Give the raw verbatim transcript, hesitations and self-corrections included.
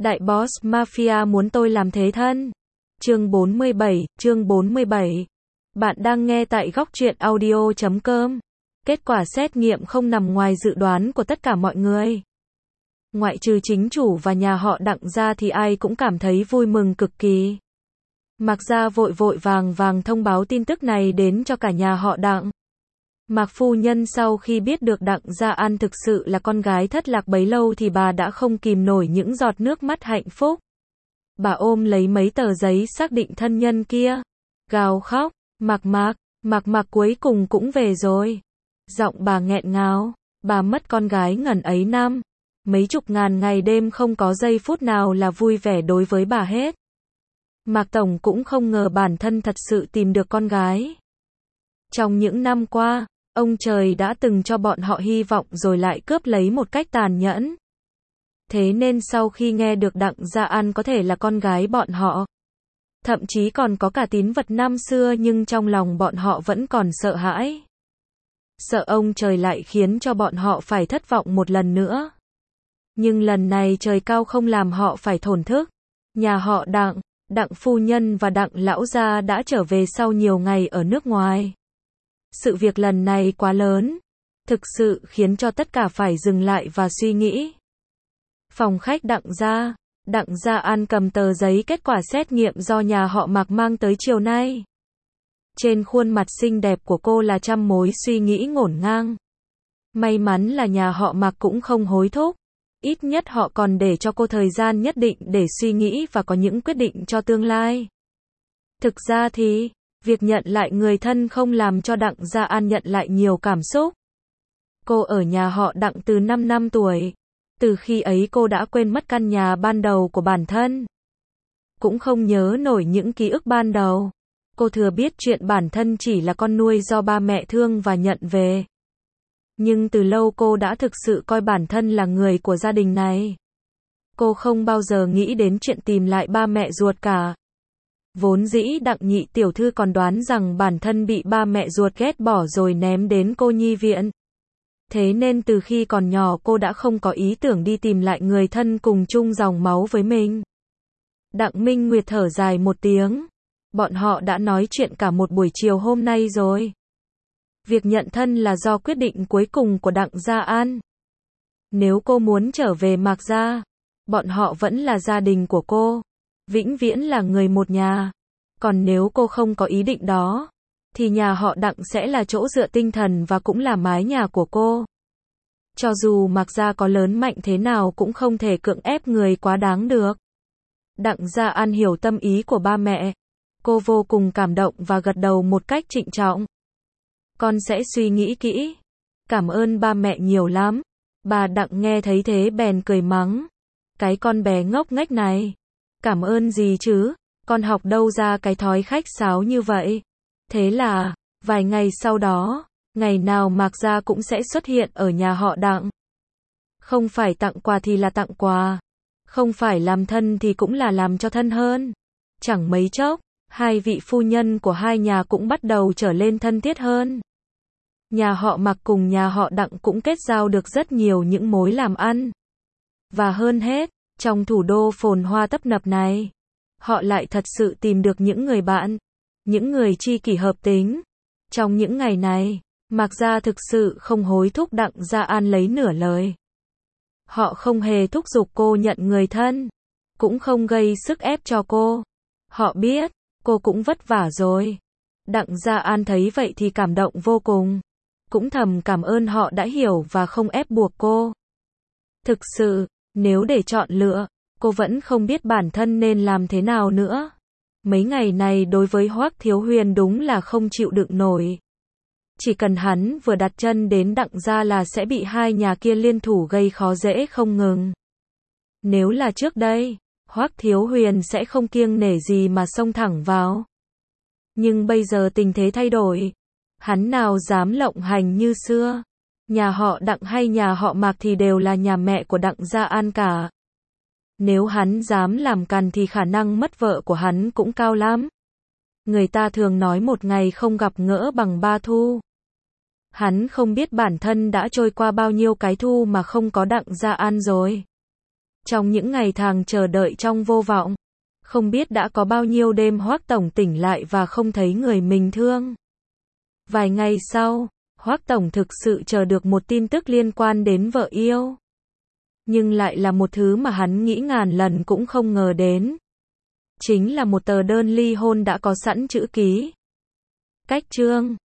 Đại boss mafia muốn tôi làm thế thân. Chương bốn mươi bảy, chương bốn mươi bảy. Bạn đang nghe tại góc truyện audio chấm com. Kết quả xét nghiệm không nằm ngoài dự đoán của tất cả mọi người. Ngoại trừ chính chủ và nhà họ Đặng ra thì ai cũng cảm thấy vui mừng cực kỳ. Mạc gia vội vội vàng vàng thông báo tin tức này đến cho cả nhà họ Đặng. Mạc phu nhân sau khi biết được Đặng Gia An thực sự là con gái thất lạc bấy lâu thì bà đã không kìm nổi những giọt nước mắt hạnh phúc. Bà ôm lấy mấy tờ giấy xác định thân nhân kia, gào khóc, Mạc Mạc, Mạc Mạc cuối cùng cũng về rồi. Giọng bà nghẹn ngào, bà mất con gái ngần ấy năm, mấy chục ngàn ngày đêm không có giây phút nào là vui vẻ đối với bà hết. Mạc Tổng cũng không ngờ bản thân thật sự tìm được con gái. Trong những năm qua, ông trời đã từng cho bọn họ hy vọng rồi lại cướp lấy một cách tàn nhẫn. Thế nên sau khi nghe được Đặng Gia An có thể là con gái bọn họ, thậm chí còn có cả tín vật năm xưa, nhưng trong lòng bọn họ vẫn còn sợ hãi. Sợ ông trời lại khiến cho bọn họ phải thất vọng một lần nữa. Nhưng lần này trời cao không làm họ phải thổn thức. Nhà họ Đặng, Đặng phu nhân và Đặng lão gia đã trở về sau nhiều ngày ở nước ngoài. Sự việc lần này quá lớn, thực sự khiến cho tất cả phải dừng lại và suy nghĩ. Phòng khách Đặng gia, Đặng Gia An cầm tờ giấy kết quả xét nghiệm do nhà họ Mạc mang tới chiều nay. Trên khuôn mặt xinh đẹp của cô là trăm mối suy nghĩ ngổn ngang. May mắn là nhà họ Mạc cũng không hối thúc. Ít nhất họ còn để cho cô thời gian nhất định để suy nghĩ và có những quyết định cho tương lai. Thực ra thì, việc nhận lại người thân không làm cho Đặng Gia An nhận lại nhiều cảm xúc. Cô ở nhà họ Đặng từ năm năm tuổi. Từ khi ấy cô đã quên mất căn nhà ban đầu của bản thân. Cũng không nhớ nổi những ký ức ban đầu. Cô thừa biết chuyện bản thân chỉ là con nuôi do ba mẹ thương và nhận về. Nhưng từ lâu cô đã thực sự coi bản thân là người của gia đình này. Cô không bao giờ nghĩ đến chuyện tìm lại ba mẹ ruột cả. Vốn dĩ Đặng nhị tiểu thư còn đoán rằng bản thân bị ba mẹ ruột ghét bỏ rồi ném đến cô nhi viện. Thế nên từ khi còn nhỏ cô đã không có ý tưởng đi tìm lại người thân cùng chung dòng máu với mình. Đặng Minh Nguyệt thở dài một tiếng. Bọn họ đã nói chuyện cả một buổi chiều hôm nay rồi. Việc nhận thân là do quyết định cuối cùng của Đặng Gia An. Nếu cô muốn trở về Mạc gia, bọn họ vẫn là gia đình của cô, vĩnh viễn là người một nhà. Còn nếu cô không có ý định đó, thì nhà họ Đặng sẽ là chỗ dựa tinh thần và cũng là mái nhà của cô. Cho dù Mạc gia có lớn mạnh thế nào cũng không thể cưỡng ép người quá đáng được. Đặng Gia An hiểu tâm ý của ba mẹ. Cô vô cùng cảm động và gật đầu một cách trịnh trọng. Con sẽ suy nghĩ kỹ. Cảm ơn ba mẹ nhiều lắm. Bà Đặng nghe thấy thế bèn cười mắng. Cái con bé ngốc nghếch này. Cảm ơn gì chứ? Con học đâu ra cái thói khách sáo như vậy? Thế là, vài ngày sau đó, ngày nào Mạc gia cũng sẽ xuất hiện ở nhà họ Đặng. Không phải tặng quà thì là tặng quà. Không phải làm thân thì cũng là làm cho thân hơn. Chẳng mấy chốc, hai vị phu nhân của hai nhà cũng bắt đầu trở lên thân thiết hơn. Nhà họ Mạc cùng nhà họ Đặng cũng kết giao được rất nhiều những mối làm ăn. Và hơn hết, trong thủ đô phồn hoa tấp nập này, họ lại thật sự tìm được những người bạn, những người tri kỷ hợp tính. Trong những ngày này, Mạc gia thực sự không hối thúc Đặng Gia An lấy nửa lời. Họ không hề thúc giục cô nhận người thân, cũng không gây sức ép cho cô. Họ biết, cô cũng vất vả rồi. Đặng Gia An thấy vậy thì cảm động vô cùng. Cũng thầm cảm ơn họ đã hiểu và không ép buộc cô. Thực sự, nếu để chọn lựa, cô vẫn không biết bản thân nên làm thế nào nữa. Mấy ngày này đối với Hoắc Thiếu Huyền đúng là không chịu đựng nổi. Chỉ cần hắn vừa đặt chân đến Đặng gia là sẽ bị hai nhà kia liên thủ gây khó dễ không ngừng. Nếu là trước đây, Hoắc Thiếu Huyền sẽ không kiêng nể gì mà xông thẳng vào. Nhưng bây giờ tình thế thay đổi. Hắn nào dám lộng hành như xưa. Nhà họ Đặng hay nhà họ Mạc thì đều là nhà mẹ của Đặng Gia An cả. Nếu hắn dám làm càn thì khả năng mất vợ của hắn cũng cao lắm. Người ta thường nói một ngày không gặp gỡ bằng ba thu. Hắn không biết bản thân đã trôi qua bao nhiêu cái thu mà không có Đặng Gia An rồi. Trong những ngày tháng chờ đợi trong vô vọng, không biết đã có bao nhiêu đêm Hoắc Tổng tỉnh lại và không thấy người mình thương. Vài ngày sau, Hoắc Tổng thực sự chờ được một tin tức liên quan đến vợ yêu. Nhưng lại là một thứ mà hắn nghĩ ngàn lần cũng không ngờ đến. Chính là một tờ đơn ly hôn đã có sẵn chữ ký. Cách chương